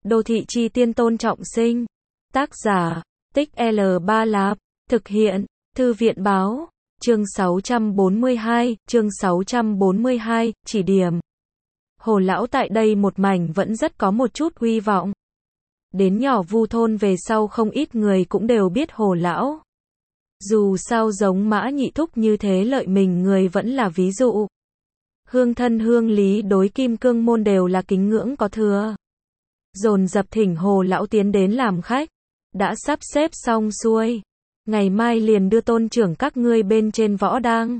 Đô thị chi tiên Tôn Trọng Sinh. Tác giả, Tích L3 Lạp. Thực hiện, Thư viện báo. Chương 642, chỉ điểm. Hồ lão tại đây một mảnh vẫn rất có một chút hy vọng. Đến nhỏ Vu thôn về sau không ít người cũng đều biết Hồ lão. Dù sao giống Mã Nhị Thúc như thế lợi mình người vẫn là ví dụ. Hương thân hương lý đối Kim Cương môn đều là kính ngưỡng có thừa. Dồn dập thỉnh Hồ lão tiến đến làm khách. Đã sắp xếp xong xuôi. Ngày mai liền đưa tôn trưởng các ngươi bên trên võ đang.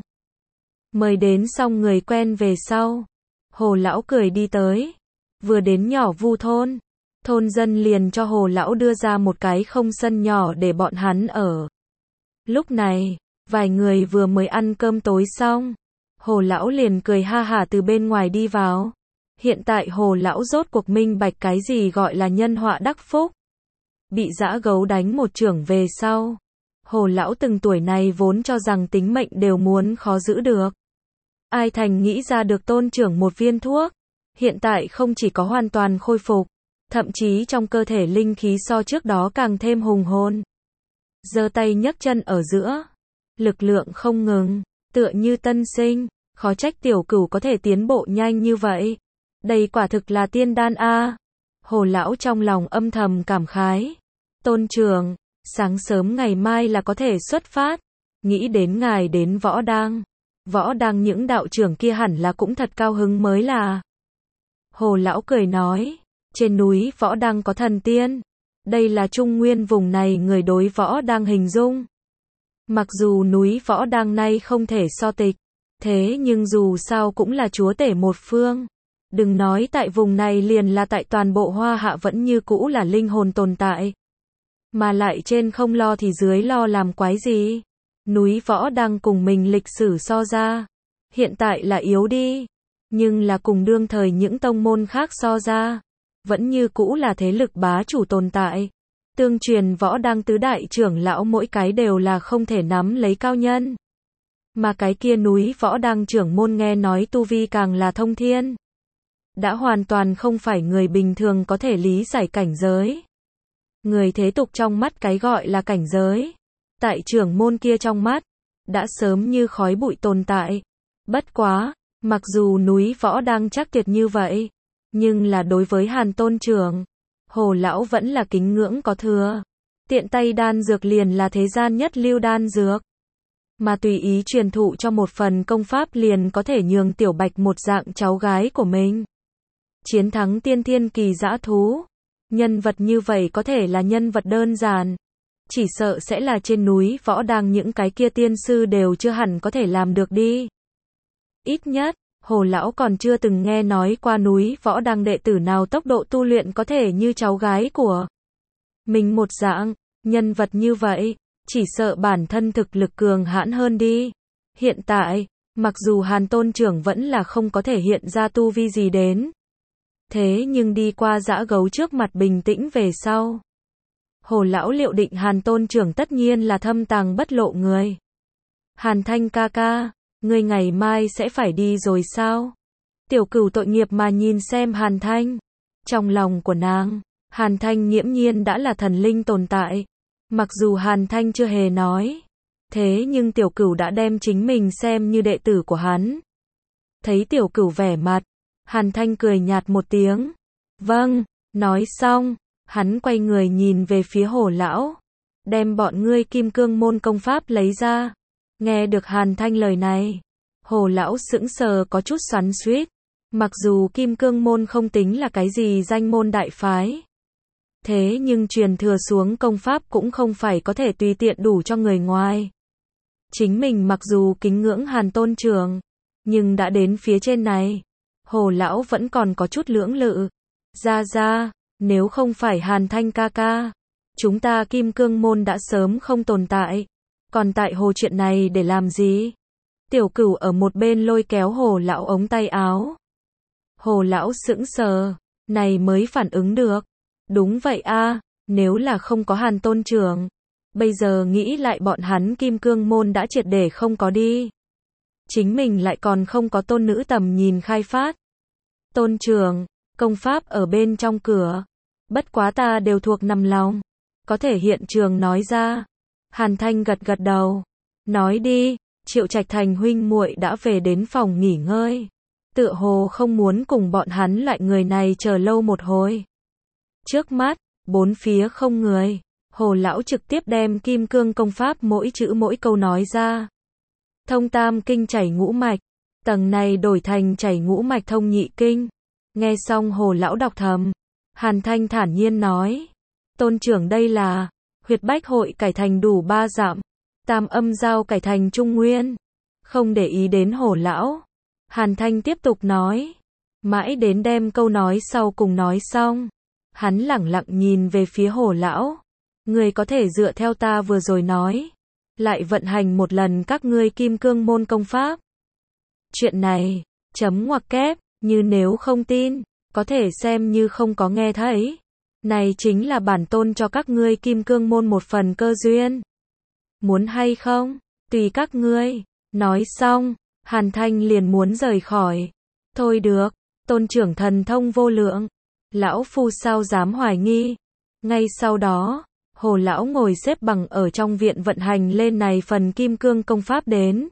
Mời đến xong người quen về sau. Hồ lão cười đi tới. Vừa đến nhỏ Vu thôn. Thôn dân liền cho Hồ lão đưa ra một cái không sân nhỏ để bọn hắn ở. Lúc này, vài người vừa mới ăn cơm tối xong. Hồ lão liền cười ha hả từ bên ngoài đi vào. Hiện tại Hồ lão rốt cuộc minh bạch cái gì gọi là nhân họa đắc phúc. Bị dã gấu đánh một chưởng về sau. Hồ lão từng tuổi này vốn cho rằng tính mệnh đều muốn khó giữ được. Ai thành nghĩ ra được tôn trưởng một viên thuốc. Hiện tại không chỉ có hoàn toàn khôi phục. Thậm chí trong cơ thể linh khí so trước đó càng thêm hùng hồn. Giơ tay nhấc chân ở giữa. Lực lượng không ngừng. Tựa như tân sinh. Khó trách tiểu cửu có thể tiến bộ nhanh như vậy. Đây quả thực là tiên đan a. Hồ lão trong lòng âm thầm cảm khái. Tôn trưởng, sáng sớm ngày mai là có thể xuất phát. Nghĩ đến ngài đến võ đang. Võ đang những đạo trưởng kia hẳn là cũng thật cao hứng mới là. Hồ lão cười nói. Trên núi võ đang có thần tiên. Đây là trung nguyên vùng này người đối võ đang hình dung. Mặc dù núi võ đang nay không thể so tịch. Thế nhưng dù sao cũng là chúa tể một phương. Đừng nói tại vùng này liền là tại toàn bộ Hoa Hạ vẫn như cũ là linh hồn tồn tại. Mà lại trên không lo thì dưới lo làm quái gì. Núi võ đang cùng mình lịch sử so ra. Hiện tại là yếu đi. Nhưng là cùng đương thời những tông môn khác so ra. Vẫn như cũ là thế lực bá chủ tồn tại. Tương truyền võ đang tứ đại trưởng lão mỗi cái đều là không thể nắm lấy cao nhân. Mà cái kia núi võ đang trưởng môn nghe nói tu vi càng là thông thiên. Đã hoàn toàn không phải người bình thường có thể lý giải cảnh giới. Người thế tục trong mắt cái gọi là cảnh giới. Tại trưởng môn kia trong mắt. Đã sớm như khói bụi tồn tại. Bất quá, mặc dù núi võ đang chắc tuyệt như vậy. Nhưng là đối với Hàn tôn trưởng. Hồ lão vẫn là kính ngưỡng có thừa. Tiện tay đan dược liền là thế gian nhất lưu đan dược. Mà tùy ý truyền thụ cho một phần công pháp liền có thể nhường tiểu bạch một dạng cháu gái của mình. Chiến thắng tiên thiên kỳ dã thú. Nhân vật như vậy có thể là nhân vật đơn giản. Chỉ sợ sẽ là trên núi võ đang những cái kia tiên sư đều chưa hẳn có thể làm được đi. Ít nhất, Hồ lão còn chưa từng nghe nói qua núi võ đang đệ tử nào tốc độ tu luyện có thể như cháu gái của mình một dạng. Nhân vật như vậy, chỉ sợ bản thân thực lực cường hãn hơn đi. Hiện tại, mặc dù Hàn tôn trưởng vẫn là không có thể hiện ra tu vi gì đến. Thế nhưng đi qua dã gấu trước mặt bình tĩnh về sau. Hồ lão liệu định Hàn tôn trưởng tất nhiên là thâm tàng bất lộ người. Hàn Thanh ca ca, ngươi ngày mai sẽ phải đi rồi sao? Tiểu cửu tội nghiệp mà nhìn xem Hàn Thanh. Trong lòng của nàng, Hàn Thanh nghiễm nhiên đã là thần linh tồn tại. Mặc dù Hàn Thanh chưa hề nói. Thế nhưng tiểu cửu đã đem chính mình xem như đệ tử của hắn. Thấy tiểu cửu vẻ mặt. Hàn Thanh cười nhạt một tiếng. Vâng, nói xong. Hắn quay người nhìn về phía Hồ lão. Đem bọn ngươi Kim Cương môn công pháp lấy ra. Nghe được Hàn Thanh lời này. Hồ lão sững sờ có chút xoắn xuýt. Mặc dù Kim Cương môn không tính là cái gì danh môn đại phái. Thế nhưng truyền thừa xuống công pháp cũng không phải có thể tùy tiện đủ cho người ngoài. Chính mình mặc dù kính ngưỡng Hàn tôn trưởng. Nhưng đã đến phía trên này. Hồ lão vẫn còn có chút lưỡng lự. Ra, nếu không phải Hàn Thanh ca ca. Chúng ta Kim Cương môn đã sớm không tồn tại. Còn tại hồ chuyện này để làm gì? Tiểu cửu ở một bên lôi kéo Hồ lão ống tay áo. Hồ lão sững sờ. Này mới phản ứng được. Đúng vậy a, nếu là không có Hàn tôn trưởng. Bây giờ nghĩ lại bọn hắn Kim Cương môn đã triệt để không có đi. Chính mình lại còn không có tôn nữ tầm nhìn khai phát. Tôn trưởng, công pháp ở bên trong cửa. Bất quá ta đều thuộc nằm lòng. Có thể hiện trường nói ra. Hàn Thanh gật gật đầu. Nói đi, Triệu Trạch Thành huynh muội đã về đến phòng nghỉ ngơi. Tựa hồ không muốn cùng bọn hắn loại người này chờ lâu một hồi. Trước mắt, bốn phía không người. Hồ lão trực tiếp đem kim cương công pháp mỗi chữ mỗi câu nói ra. Thông tam kinh chảy ngũ mạch. Tầng này đổi thành chảy ngũ mạch thông nhị kinh. Nghe xong hồ lão đọc thầm. Hàn Thanh thản nhiên nói. Tôn trưởng đây là huyệt bách hội cải thành đủ 3 dặm. Tam âm giao cải thành trung nguyên. Không để ý đến hồ lão. Hàn Thanh tiếp tục nói. Mãi đến đem câu nói sau cùng nói xong. Hắn lẳng lặng nhìn về phía hồ lão. Người có thể dựa theo ta vừa rồi nói. Lại vận hành một lần các ngươi kim cương môn công pháp. Chuyện này, chấm ngoặc kép, như nếu không tin, có thể xem như không có nghe thấy. Này chính là bản tôn cho các ngươi kim cương môn một phần cơ duyên. Muốn hay không, tùy các ngươi. Nói xong, Hàn Thanh liền muốn rời khỏi. Thôi được, tôn trưởng thần thông vô lượng. Lão phu sao dám hoài nghi. Ngay sau đó, hồ lão ngồi xếp bằng ở trong viện vận hành lên này phần kim cương công pháp đến.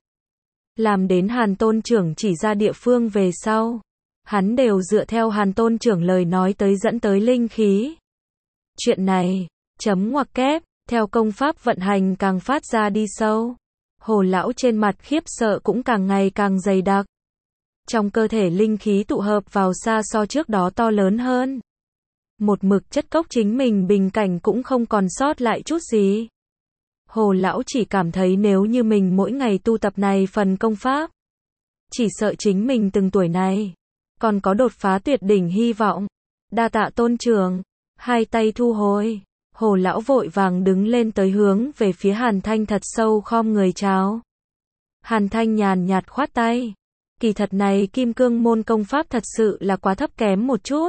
Làm đến Hàn tôn trưởng chỉ ra địa phương về sau. Hắn đều dựa theo Hàn tôn trưởng lời nói tới dẫn tới linh khí. Chuyện này, chấm ngoặc kép, theo công pháp vận hành càng phát ra đi sâu. Hồ lão trên mặt khiếp sợ cũng càng ngày càng dày đặc. Trong cơ thể linh khí tụ hợp vào xa so trước đó to lớn hơn. Một mực chất cốc chính mình bình cảnh cũng không còn sót lại chút gì. Hồ lão chỉ cảm thấy nếu như mình mỗi ngày tu tập này phần công pháp. Chỉ sợ chính mình từng tuổi này. Còn có đột phá tuyệt đỉnh hy vọng. Đa tạ tôn trưởng. Hai tay thu hồi. Hồ lão vội vàng đứng lên tới hướng về phía Hàn Thanh thật sâu khom người chào. Hàn Thanh nhàn nhạt khoát tay. Kỳ thật này kim cương môn công pháp thật sự là quá thấp kém một chút.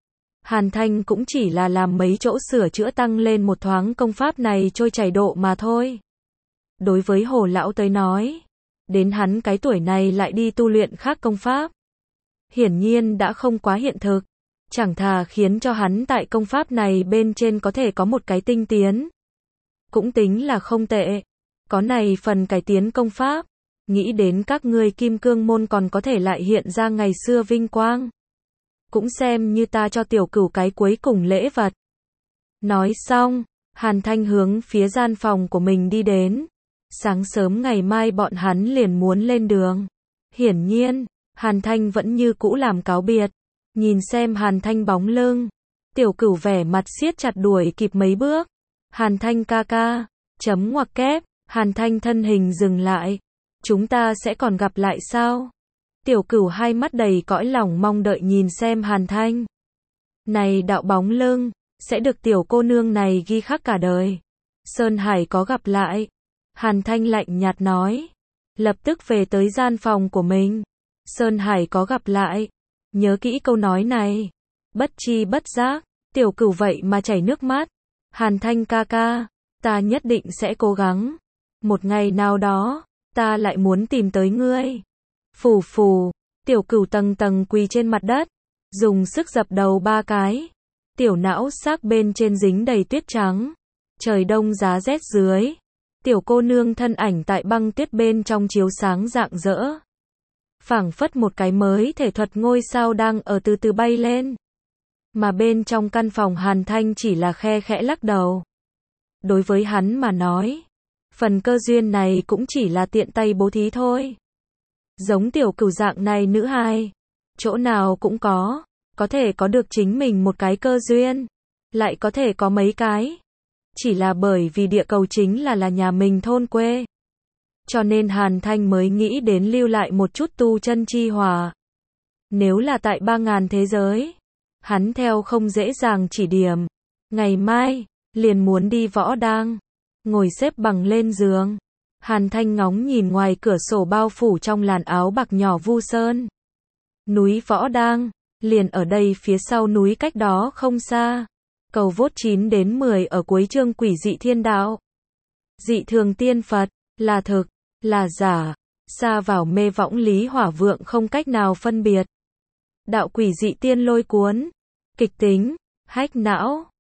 Hàn Thanh cũng chỉ là làm mấy chỗ sửa chữa tăng lên một thoáng công pháp này trôi chảy độ mà thôi. Đối với hồ lão tới nói, đến hắn cái tuổi này lại đi tu luyện khác công pháp. Hiển nhiên đã không quá hiện thực. Chẳng thà khiến cho hắn tại công pháp này bên trên có thể có một cái tinh tiến. Cũng tính là không tệ. Có này phần cải tiến công pháp. Nghĩ đến các ngươi kim cương môn còn có thể lại hiện ra ngày xưa vinh quang. Cũng xem như ta cho tiểu cửu cái cuối cùng lễ vật. Nói xong, Hàn Thanh hướng phía gian phòng của mình đi đến. Sáng sớm ngày mai bọn hắn liền muốn lên đường. Hiển nhiên, Hàn Thanh vẫn như cũ làm cáo biệt. Nhìn xem Hàn Thanh bóng lưng. Tiểu cửu vẻ mặt siết chặt đuổi kịp mấy bước. Hàn Thanh ca ca. Chấm ngoặc kép. Hàn Thanh thân hình dừng lại. Chúng ta sẽ còn gặp lại sao? Tiểu cửu hai mắt đầy cõi lòng mong đợi nhìn xem Hàn Thanh. Này đạo bóng lưng. Sẽ được tiểu cô nương này ghi khắc cả đời. Sơn Hải có gặp lại. Hàn Thanh lạnh nhạt nói. Lập tức về tới gian phòng của mình. Sơn Hải có gặp lại. Nhớ kỹ câu nói này. Bất chi bất giác. Tiểu cửu vậy mà chảy nước mắt. Hàn Thanh ca ca. Ta nhất định sẽ cố gắng. Một ngày nào đó. Ta lại muốn tìm tới ngươi. Phù phù. Tiểu cửu tầng tầng quỳ trên mặt đất. Dùng sức dập đầu 3 cái. Tiểu não xác bên trên dính đầy tuyết trắng. Trời đông giá rét dưới. Tiểu cô nương thân ảnh tại băng tuyết bên trong chiếu sáng rạng rỡ. Phảng phất một cái mới thể thuật ngôi sao đang ở từ từ bay lên. Mà bên trong căn phòng Hàn Thanh chỉ là khe khẽ lắc đầu. Đối với hắn mà nói, phần cơ duyên này cũng chỉ là tiện tay bố thí thôi. Giống tiểu cửu dạng này nữ hài, chỗ nào cũng có thể có được chính mình một cái cơ duyên, lại có thể có mấy cái. Chỉ là bởi vì địa cầu chính là nhà mình thôn quê. Cho nên Hàn Thanh mới nghĩ đến lưu lại một chút tu chân chi hỏa. Nếu là tại 3000 thế giới, hắn theo không dễ dàng chỉ điểm. Ngày mai, liền muốn đi võ đang. Ngồi xếp bằng lên giường. Hàn Thanh ngóng nhìn ngoài cửa sổ bao phủ trong làn áo bạc nhỏ vu sơn. Núi Võ Đang, liền ở đây phía sau núi cách đó không xa. Cầu vốt 9 đến 10 ở cuối chương Quỷ dị thiên đạo. Dị thường tiên Phật, là thực, là giả, xa vào mê võng lý hỏa vượng không cách nào phân biệt. Đạo quỷ dị tiên lôi cuốn, kịch tính, Hack não.